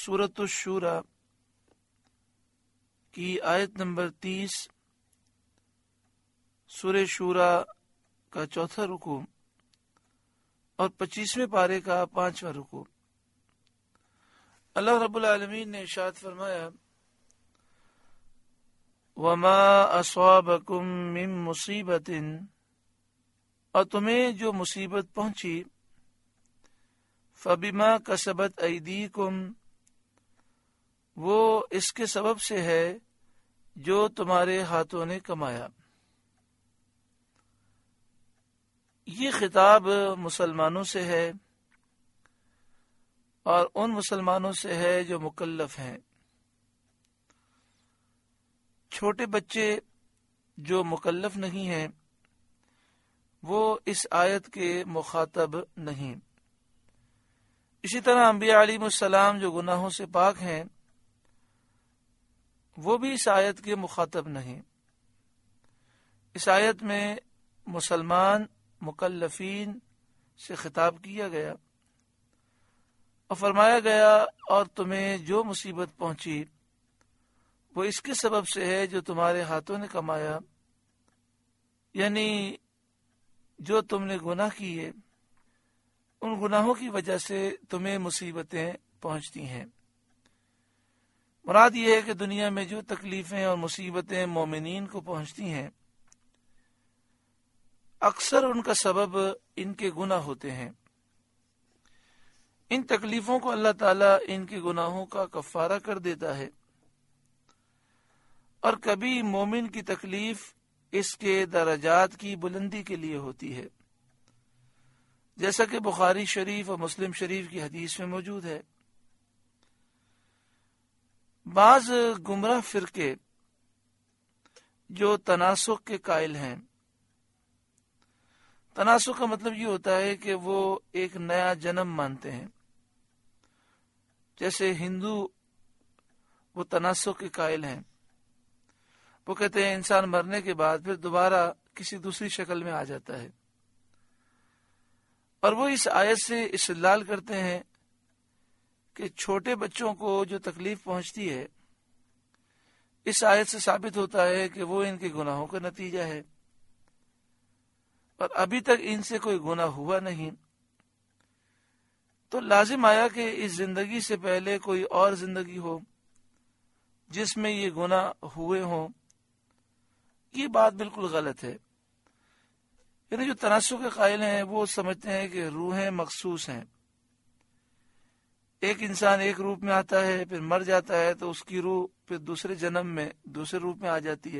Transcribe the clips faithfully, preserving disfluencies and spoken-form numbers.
سورۃ الشورى کی آیت نمبر تیس، سورہ شورى کا چوتھا رکوع اور پچیسویں پارے کا پانچواں رکوع۔ اللہ رب العالمین نے ارشاد فرمایا وَمَا أَصَابَكُم مِّن مُّصِيبَةٍ، اور تمہیں جو مصیبت پہنچی فَبِمَا كَسَبَتْ أَيْدِيكُمْ، وہ اس کے سبب سے ہے جو تمہارے ہاتھوں نے کمایا۔ یہ خطاب مسلمانوں سے ہے اور ان مسلمانوں سے ہے جو مکلف ہیں۔ چھوٹے بچے جو مکلف نہیں ہیں وہ اس آیت کے مخاطب نہیں۔ اسی طرح انبیاء علیہ السلام جو گناہوں سے پاک ہیں وہ بھی اس آیت کے مخاطب نہیں۔ اس آیت میں مسلمان مکلفین سے خطاب کیا گیا اور فرمایا گیا اور تمہیں جو مصیبت پہنچی وہ اس کے سبب سے ہے جو تمہارے ہاتھوں نے کمایا، یعنی جو تم نے گناہ کیے ان گناہوں کی وجہ سے تمہیں مصیبتیں پہنچتی ہیں۔ مراد یہ ہے کہ دنیا میں جو تکلیفیں اور مصیبتیں مومنین کو پہنچتی ہیں اکثر ان کا سبب ان کے گناہ ہوتے ہیں۔ ان تکلیفوں کو اللہ تعالیٰ ان کے گناہوں کا کفارہ کر دیتا ہے، اور کبھی مومن کی تکلیف اس کے درجات کی بلندی کے لیے ہوتی ہے، جیسا کہ بخاری شریف اور مسلم شریف کی حدیث میں موجود ہے۔ بعض گمراہ فرقے جو تناسخ کے قائل ہیں، تناسخ کا مطلب یہ ہوتا ہے کہ وہ ایک نیا جنم مانتے ہیں، جیسے ہندو وہ تناسخ کے قائل ہیں، وہ کہتے ہیں انسان مرنے کے بعد پھر دوبارہ کسی دوسری شکل میں آ جاتا ہے، اور وہ اس آیت سے استدلال کرتے ہیں کہ چھوٹے بچوں کو جو تکلیف پہنچتی ہے اس آیت سے ثابت ہوتا ہے کہ وہ ان کے گناہوں کا نتیجہ ہے، اور ابھی تک ان سے کوئی گناہ ہوا نہیں، تو لازم آیا کہ اس زندگی سے پہلے کوئی اور زندگی ہو جس میں یہ گناہ ہوئے ہوں۔ یہ بات بالکل غلط ہے۔ یعنی جو تناسخ کے قائل ہیں وہ سمجھتے ہیں کہ روحیں مخصوص ہیں، ایک انسان ایک روپ میں آتا ہے پھر مر جاتا ہے تو اس کی روح پھر دوسرے جنم میں دوسرے روپ میں آ جاتی ہے۔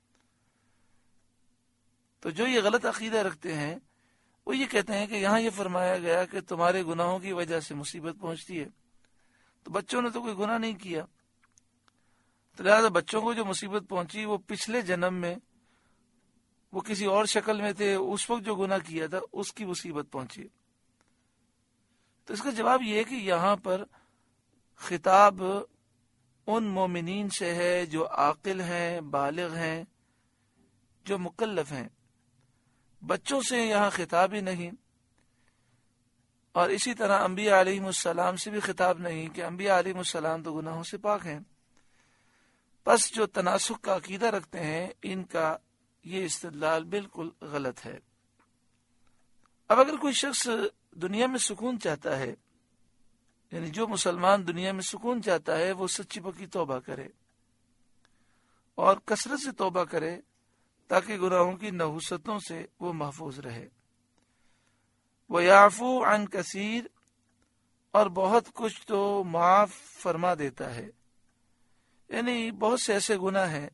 تو جو یہ غلط عقیدہ رکھتے ہیں وہ یہ کہتے ہیں کہ یہاں یہ فرمایا گیا کہ تمہارے گناہوں کی وجہ سے مصیبت پہنچتی ہے، تو بچوں نے تو کوئی گناہ نہیں کیا، تو لہٰذا بچوں کو جو مصیبت پہنچی وہ پچھلے جنم میں وہ کسی اور شکل میں تھے، اس وقت جو گناہ کیا تھا اس کی مصیبت پہنچی۔ تو اس کا جواب یہ ہے کہ یہاں پر خطاب ان مومنین سے ہے جو عاقل ہیں، بالغ ہیں، جو مکلف ہیں، بچوں سے یہاں خطاب ہی نہیں، اور اسی طرح انبیاء علیہ السلام سے بھی خطاب نہیں کہ انبیاء علیہ السلام تو گناہوں سے پاک ہیں۔ پس جو تناسخ کا عقیدہ رکھتے ہیں ان کا یہ استدلال بالکل غلط ہے۔ اب اگر کوئی شخص دنیا میں سکون چاہتا ہے، یعنی جو مسلمان دنیا میں سکون چاہتا ہے وہ سچی پکی توبہ کرے اور کثرت سے توبہ کرے تاکہ گناہوں کی نحوستوں سے وہ محفوظ رہے۔ وَيَعْفُو عَنْ كَثِيرٍ، اور بہت کچھ تو معاف فرما دیتا ہے، یعنی بہت سے ایسے گناہ ہیں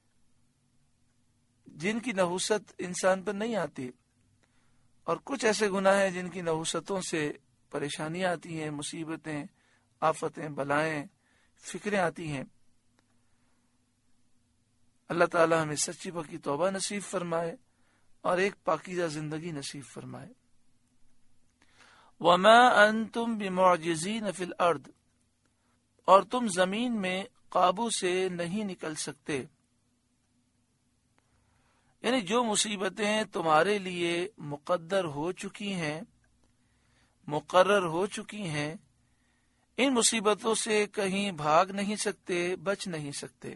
جن کی نحوست انسان پر نہیں آتی، اور کچھ ایسے گناہ ہیں جن کی نحوستوں سے پریشانیاں آتی ہیں، مصیبتیں، آفتیں، بلائیں، فکریں آتی ہیں۔ اللہ تعالی ہمیں سچی پکی توبہ نصیب فرمائے اور ایک پاکیزہ زندگی نصیب فرمائے۔ وَمَا أَنْتُمْ بِمُعْجِزِينَ فِي الْأَرْضِ، اور تم زمین میں قابو سے نہیں نکل سکتے، یعنی جو مصیبتیں تمہارے لیے مقدر ہو چکی ہیں، مقرر ہو چکی ہیں، ان مصیبتوں سے کہیں بھاگ نہیں سکتے، بچ نہیں سکتے۔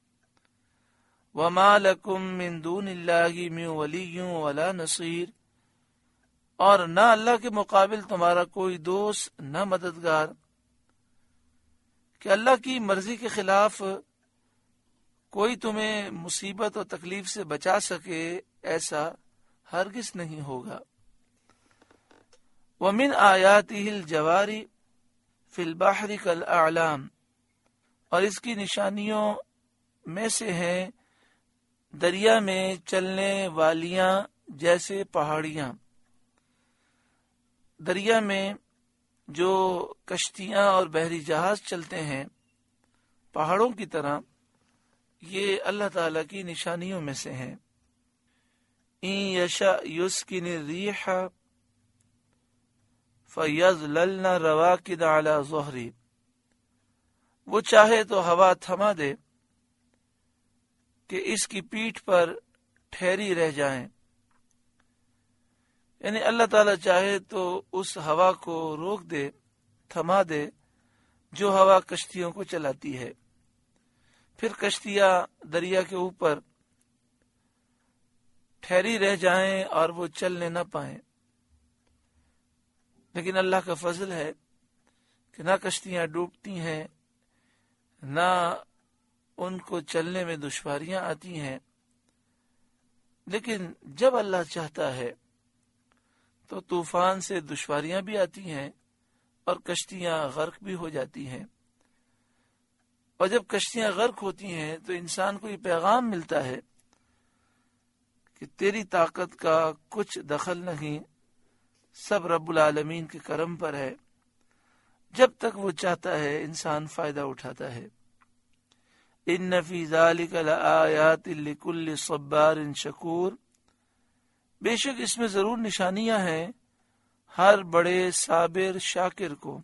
وَمَا لَكُم مِّن دُونِ اللَّهِ مِن وَلِيٍّ وَلَا نَصِيرٍ، اور نہ اللہ کے مقابل تمہارا کوئی دوست نہ مددگار، کہ اللہ کی مرضی کے خلاف کوئی تمہیں مصیبت اور تکلیف سے بچا سکے، ایسا ہرگز نہیں ہوگا۔ وَمِنْ آيَاتِهِ الْجَوَارِ فِي الْبَحْرِ كَالْأَعْلَامِ، اور اس کی نشانیوں میں سے ہیں دریا میں چلنے والیاں جیسے پہاڑیاں۔ دریا میں جو کشتیاں اور بحری جہاز چلتے ہیں پہاڑوں کی طرح، یہ اللہ تعالی کی نشانیوں میں سے ہیں۔ إِن يَشَأْ يُسْكِنِ الرِّيحَ فَيَظْلَلْنَ رَوَاكِدَ عَلَى ظُهْرِهِ، وہ چاہے تو ہوا تھما دے کہ اس کی پیٹھ پر ٹھہری رہ جائیں، یعنی اللہ تعالیٰ چاہے تو اس ہوا کو روک دے، تھما دے، جو ہوا کشتیوں کو چلاتی ہے، پھر کشتیاں دریا کے اوپر ٹھہری رہ جائیں اور وہ چلنے نہ پائیں۔ لیکن اللہ کا فضل ہے کہ نہ کشتیاں ڈوبتی ہیں، نہ ان کو چلنے میں دشواریاں آتی ہیں، لیکن جب اللہ چاہتا ہے تو طوفان سے دشواریاں بھی آتی ہیں اور کشتیاں غرق بھی ہو جاتی ہیں۔ اور جب کشتیاں غرق ہوتی ہیں تو انسان کو یہ پیغام ملتا ہے کہ تیری طاقت کا کچھ دخل نہیں، سب رب العالمین کے کرم پر ہے، جب تک وہ چاہتا ہے انسان فائدہ اٹھاتا ہے۔ ان فی ذلک لآیات لکل صبار شکور، بے شک اس میں ضرور نشانیاں ہیں ہر بڑے صابر شاکر کو۔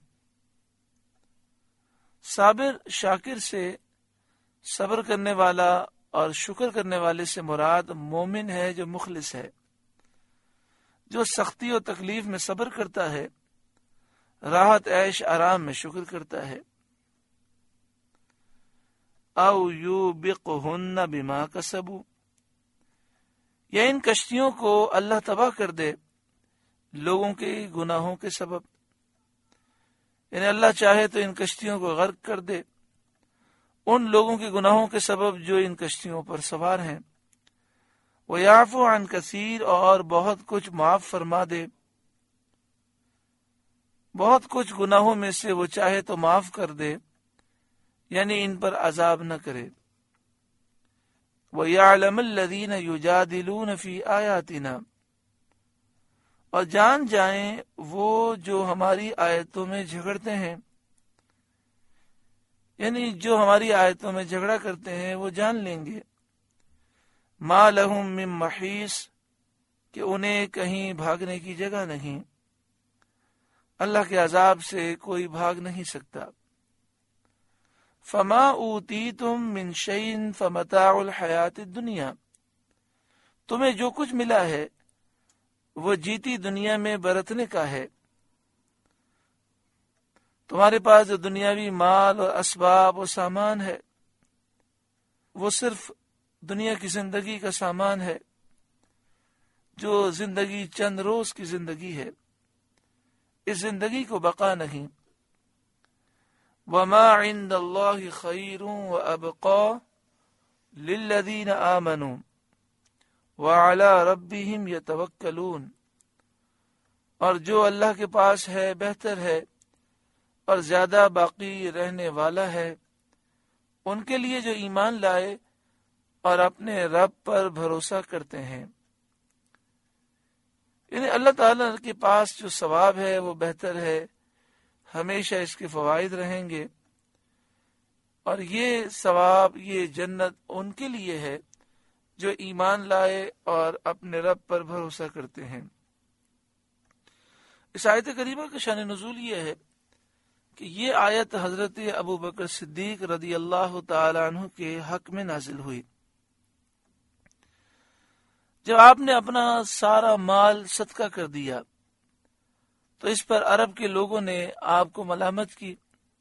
صابر شاکر سے صبر کرنے والا اور شکر کرنے والے سے مراد مومن ہے جو مخلص ہے، جو سختی و تکلیف میں صبر کرتا ہے، راحت عیش آرام میں شکر کرتا ہے۔ او یوبقہن بما کسبوا، یا ان کشتیوں کو اللہ تباہ کر دے لوگوں کے گناہوں کے سبب، یعنی اللہ چاہے تو ان کشتیوں کو غرق کر دے ان لوگوں کے گناہوں کے سبب جو ان کشتیوں پر سوار ہیں۔ وَيَعْفُو عَنْ كَثِيرٍ، اور بہت کچھ معاف فرما دے، بہت کچھ گناہوں میں سے وہ چاہے تو معاف کر دے، یعنی ان پر عذاب نہ کرے۔ وَيَعْلَمَ الَّذِينَ يُجَادِلُونَ فِي آيَاتِنَا، اور جان جائیں وہ جو ہماری آیتوں میں جھگڑتے ہیں، یعنی جو ہماری آیتوں میں جھگڑا کرتے ہیں وہ جان لیں گے۔ مَا لَهُم مِّن مَّحِيصٍ، کہ انہیں کہیں بھاگنے کی جگہ نہیں، اللہ کے عذاب سے کوئی بھاگ نہیں سکتا۔ فَمَا أُوتِيتُم مِّن شَيْءٍ فَمَتَاعُ الْحَيَاةِ الدُّنْيَا، تمہیں جو کچھ ملا ہے وہ جیتی دنیا میں برتنے کا ہے۔ تمہارے پاس جو دنیاوی مال اور اسباب و سامان ہے وہ صرف دنیا کی زندگی کا سامان ہے، جو زندگی چند روز کی زندگی ہے، اس زندگی کو بقا نہیں۔ وَمَا عِندَ اللَّهِ خَيْرٌ وَأَبْقَى لِلَّذِينَ آمَنُوا وَعَلَى رَبِّهِمْ يَتَوَكَّلُونَ، اور جو اللہ کے پاس ہے بہتر ہے اور زیادہ باقی رہنے والا ہے ان کے لیے جو ایمان لائے اور اپنے رب پر بھروسہ کرتے ہیں۔ یعنی اللہ تعالیٰ کے پاس جو ثواب ہے وہ بہتر ہے، ہمیشہ اس کے فوائد رہیں گے، اور یہ ثواب، یہ جنت ان کے لیے ہے جو ایمان لائے اور اپنے رب پر بھروسہ کرتے ہیں۔ اس آیت کریمہ کا شان نزول یہ ہے کہ یہ آیت حضرت ابو بکر صدیق رضی اللہ تعالی عنہ کے حق میں نازل ہوئی۔ جب آپ نے اپنا سارا مال صدقہ کر دیا تو اس پر عرب کے لوگوں نے آپ کو ملامت کی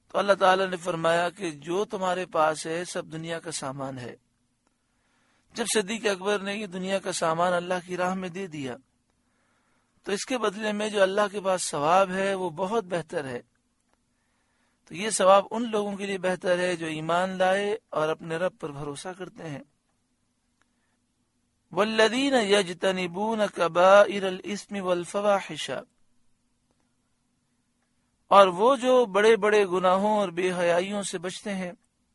تو اللہ تعالیٰ نے فرمایا کہ جو تمہارے پاس ہے سب دنیا کا سامان ہے۔ جب صدیق اکبر نے یہ دنیا کا سامان اللہ کی راہ میں دے دیا تو اس کے بدلے میں جو اللہ کے پاس ثواب ہے وہ بہت بہتر ہے۔ تو یہ ثواب ان لوگوں کے لیے بہتر ہے جو ایمان لائے اور اپنے رب پر بھروسہ کرتے ہیں۔ والذین یجتنبون کبائر الاسم والفواحش، اور وہ جو بڑے بڑے گناہوں اور بے حیائیوں سے بچتے ہیں،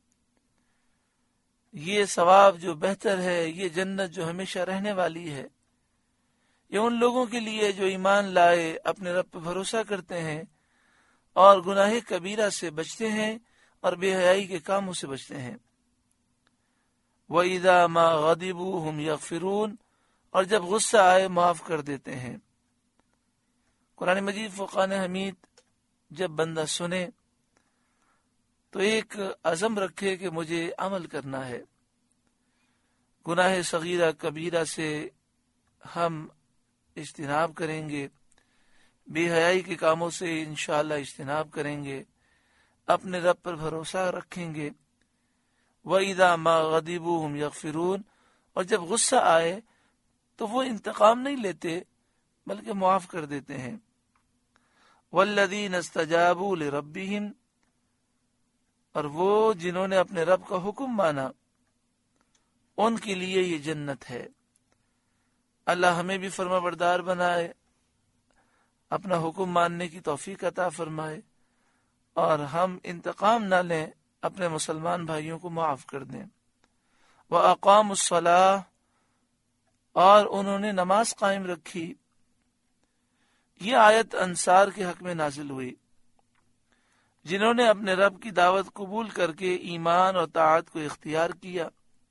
یہ ثواب جو بہتر ہے، یہ جنت جو ہمیشہ رہنے والی ہے، یہ ان لوگوں کے لیے جو ایمان لائے، اپنے رب پر بھروسہ کرتے ہیں اور گناہ کبیرہ سے بچتے ہیں اور بے حیائی کے کاموں سے بچتے ہیں۔ وَإِذَا مَا غَضِبُوا هُمْ يَغْفِرُونَ، اور جب غصہ آئے معاف کر دیتے ہیں۔ قرآن مجید فرقان حمید جب بندہ سنے تو ایک عزم رکھے کہ مجھے عمل کرنا ہے، گناہ صغیرہ کبیرہ سے ہم اجتناب کریں گے، بے حیائی کے کاموں سے انشاءاللہ اجتناب کریں گے، اپنے رب پر بھروسہ رکھیں گے۔ وَإِذَا مَا غَضِبُوا هُمْ يَغْفِرُونَ، اور جب غصہ آئے تو وہ انتقام نہیں لیتے بلکہ معاف کر دیتے ہیں۔ وَالَّذِينَ اسْتَجَابُوا لِرَبِّهِمْ، اور وہ جنہوں نے اپنے رب کا حکم مانا، ان کے لیے یہ جنت ہے۔ اللہ ہمیں بھی فرما بردار بنائے، اپنا حکم ماننے کی توفیق عطا فرمائے، اور ہم انتقام نہ لیں، اپنے مسلمان بھائیوں کو معاف کر دیں۔ وَأَقَامُوا الصَّلَاةَ، اور انہوں نے نماز قائم رکھی۔ یہ آیت انصار کے حق میں نازل ہوئی، جنہوں نے اپنے رب کی دعوت قبول کر کے ایمان اور طاعت کو اختیار کیا۔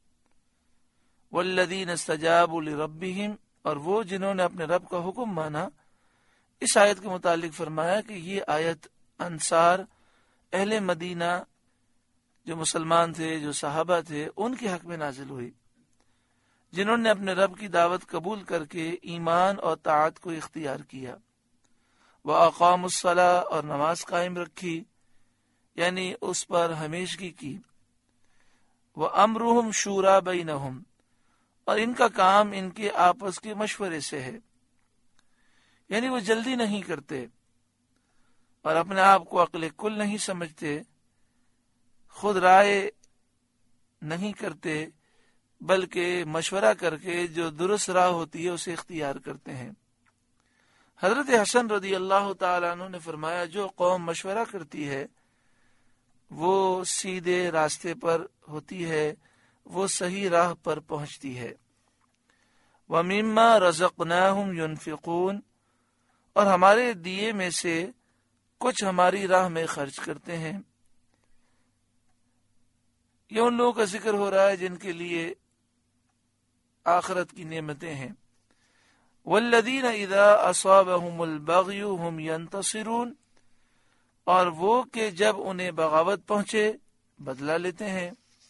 والذین استجابوا لربہم، اور وہ جنہوں نے اپنے رب کا حکم مانا۔ اس آیت کے متعلق فرمایا کہ یہ آیت انصار، اہل مدینہ جو مسلمان تھے، جو صحابہ تھے، ان کے حق میں نازل ہوئی، جنہوں نے اپنے رب کی دعوت قبول کر کے ایمان اور طاعت کو اختیار کیا۔ وَأَقَامُوا الصَّلَاةَ، اور نماز قائم رکھی، یعنی اس پر ہمیشگی کی۔ وَأَمْرُهُمْ شُورَى بَيْنَهُمْ، اور ان کا کام ان کے آپس کے مشورے سے ہے، یعنی وہ جلدی نہیں کرتے اور اپنے آپ کو عقل کل نہیں سمجھتے، خود رائے نہیں کرتے، بلکہ مشورہ کر کے جو درست راہ ہوتی ہے اسے اختیار کرتے ہیں۔ حضرت حسن رضی اللہ تعالیٰ عنہ نے فرمایا، جو قوم مشورہ کرتی ہے وہ سیدھے راستے پر ہوتی ہے، وہ صحیح راہ پر پہنچتی ہے۔ وَمِمَّا رَزَقْنَاهُمْ يُنْفِقُونَ، اور ہمارے دیے میں سے کچھ ہماری راہ میں خرچ کرتے ہیں۔ یہ ان لوگوں کا ذکر ہو رہا ہے جن کے لیے آخرت کی نعمتیں ہیں۔ وَالَّذِينَ إِذَا أَصَابَهُمُ الْبَغْيُ هُمْ يَنْتَصِرُونَ، اور وہ کہ جب انہیں بغاوت پہنچے بدلہ لیتے ہیں،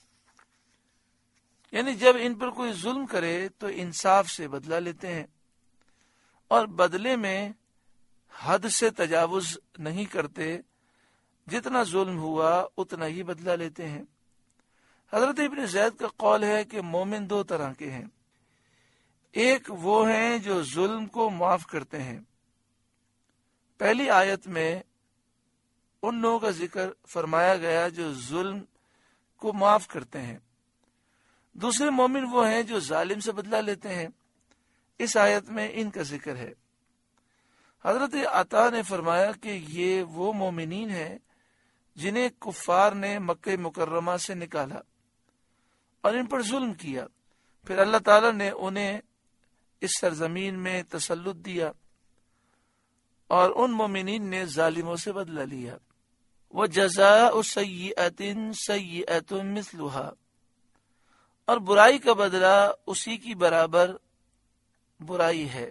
یعنی جب ان پر کوئی ظلم کرے تو انصاف سے بدلہ لیتے ہیں، اور بدلے میں حد سے تجاوز نہیں کرتے، جتنا ظلم ہوا اتنا ہی بدلہ لیتے ہیں۔ حضرت ابن زید کا قول ہے کہ مومن دو طرح کے ہیں، ایک وہ ہیں جو ظلم کو معاف کرتے ہیں۔ پہلی آیت میں ان لوگوں کا ذکر فرمایا گیا جو ظلم کو معاف کرتے ہیں۔ دوسرے مومن وہ ہیں جو ظالم سے بدلہ لیتے ہیں، اس آیت میں ان کا ذکر ہے۔ حضرت عطا نے فرمایا کہ یہ وہ مومنین ہیں جنہیں کفار نے مکہ مکرمہ سے نکالا اور ان پر ظلم کیا، پھر اللہ تعالیٰ نے انہیں اس سرزمین میں تسلط دیا اور ان مومنین نے ظالموں سے بدلہ لیا۔ وَجَزَاءُ سَيِّئَةٍ سَيِّئَةٌ مِثْلُهَا، اور برائی کا بدلہ اسی کی برابر برائی ہے۔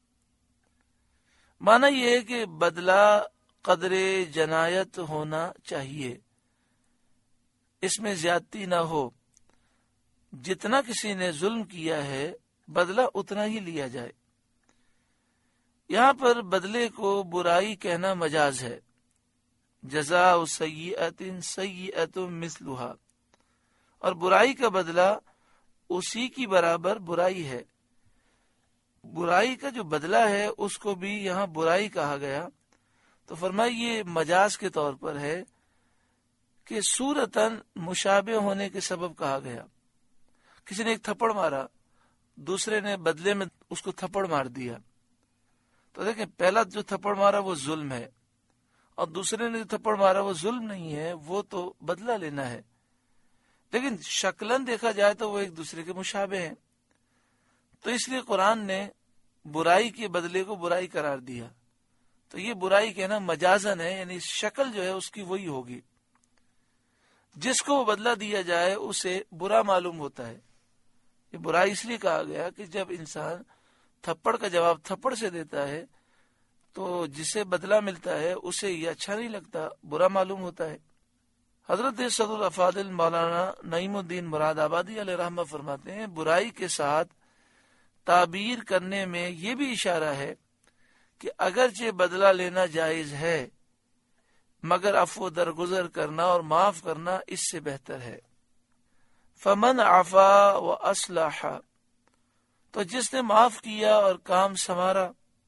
معنی یہ ہے کہ بدلہ قدر جنایت ہونا چاہیے، اس میں زیادتی نہ ہو، جتنا کسی نے ظلم کیا ہے بدلہ اتنا ہی لیا جائے۔ یہاں پر بدلے کو برائی کہنا مجاز ہے، جزاء سیئۃ سیئۃ مثلھا، اور برائی کا بدلہ اسی کی برابر برائی ہے۔ برائی کا جو بدلہ ہے اس کو بھی یہاں برائی کہا گیا، تو فرمایا یہ مجاز کے طور پر ہے کہ صورتاً مشابہ ہونے کے سبب کہا گیا۔ کسی نے ایک تھپڑ مارا، دوسرے نے بدلے میں اس کو تھپڑ مار دیا، تو دیکھیں پہلا جو تھپڑ مارا وہ ظلم ہے، اور دوسرے نے جو تھپڑ مارا وہ ظلم نہیں ہے، وہ تو بدلہ لینا ہے، لیکن شکلاً دیکھا جائے تو وہ ایک دوسرے کے مشابہ ہیں۔ تو اس لیے قرآن نے برائی کے بدلے کو برائی قرار دیا۔ تو یہ برائی کہنا مجازن ہے، یعنی شکل جو ہے اس کی وہی ہوگی، جس کو وہ بدلہ دیا جائے اسے برا معلوم ہوتا ہے۔ یہ برائی اس لیے کہا گیا کہ جب انسان تھپڑ کا جواب تھپڑ سے دیتا ہے تو جسے بدلہ ملتا ہے اسے یہ اچھا نہیں لگتا، برا معلوم ہوتا ہے۔ حضرت صدر الافاضل مولانا نعیم الدین مراد آبادی علیہ رحمہ فرماتے ہیں، برائی کے ساتھ تعبیر کرنے میں یہ بھی اشارہ ہے کہ اگرچہ بدلہ لینا جائز ہے مگر عفو درگزر کرنا اور معاف کرنا اس سے بہتر ہے۔ فمن عفا و اصلح، تو جس نے معاف کیا اور کام سنوارا،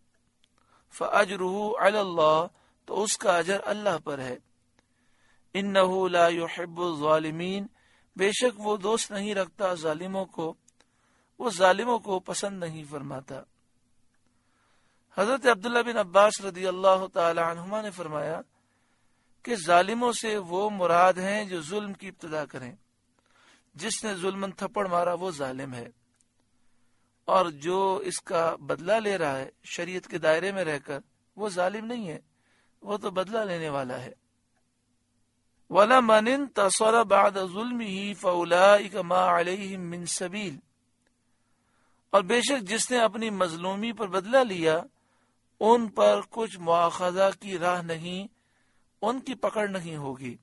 فاجرہ علی اللہ، تو اس کا اجر اللہ پر ہے۔ انہ لا یحب الظالمین، بے شک وہ دوست نہیں رکھتا ظالموں کو، وہ ظالموں کو پسند نہیں فرماتا۔ حضرت عبداللہ بن عباس رضی اللہ تعالی عنہما نے فرمایا کہ ظالموں سے وہ مراد ہیں جو ظلم کی ابتدا کریں۔ جس نے ظلمن تھپڑ مارا وہ ظالم ہے، اور جو اس کا بدلہ لے رہا ہے شریعت کے دائرے میں رہ کر وہ ظالم نہیں ہے، وہ تو بدلہ لینے والا ہے۔ وَلَمَنِ انتَصَرَ بَعْدَ ظُلْمِهِ فَأُولَئِكَ مَا عَلَيْهِمْ مِنْ سَبِيلٍ، اور بے شک جس نے اپنی مظلومی پر بدلہ لیا ان پر کچھ مواخذہ کی راہ نہیں، ان کی پکڑ نہیں ہوگی۔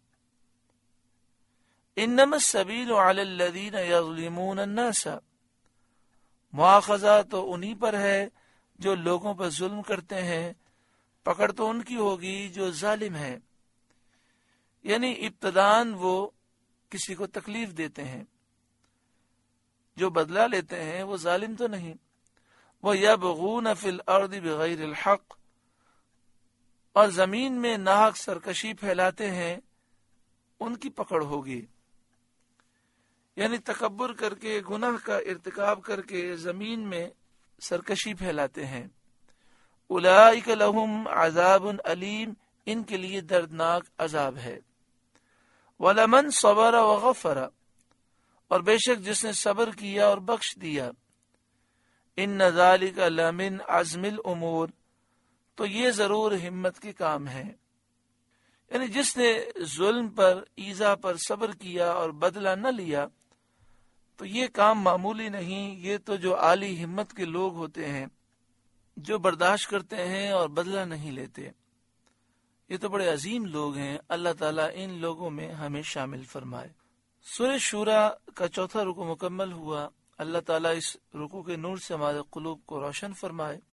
انما السبیل علی الذین یظلمون الناس، مواخذہ تو انہی پر ہے جو لوگوں پر ظلم کرتے ہیں، پکڑ تو ان کی ہوگی جو ظالم ہیں۔ یعنی ابتداً وہ کسی کو تکلیف دیتے ہیں، جو بدلہ لیتے ہیں وہ ظالم تو نہیں۔ وَيَبْغُونَ فِي الْأَرْضِ بِغَيْرِ الْحَقِّ، اور زمین میں ناحق سرکشی پھیلاتے ہیں، ان کی پکڑ ہوگی۔ یعنی تکبر کر کے، گناہ کا ارتکاب کر کے زمین میں سرکشی پھیلاتے ہیں۔ اولئک لہم عذاب علیم، ان کے لیے دردناک عذاب ہے۔ وَلَمَنْ صَبَرَ وَغَفَرَ، اور بے شک جس نے صبر کیا اور بخش دیا۔ إِنَّ ذَلِكَ لَمِنْ عَزْمِ الْأُمُورِ، تو یہ ضرور ہمت کے کام ہے۔ یعنی جس نے ظلم پر، ایذا پر صبر کیا اور بدلہ نہ لیا تو یہ کام معمولی نہیں، یہ تو جو عالی ہمت کے لوگ ہوتے ہیں جو برداشت کرتے ہیں اور بدلہ نہیں لیتے، یہ تو بڑے عظیم لوگ ہیں۔ اللہ تعالیٰ ان لوگوں میں ہمیں شامل فرمائے۔ سورہ شورى کا چوتھا رکوع مکمل ہوا۔ اللہ تعالیٰ اس رکوع کے نور سے ہمارے قلوب کو روشن فرمائے۔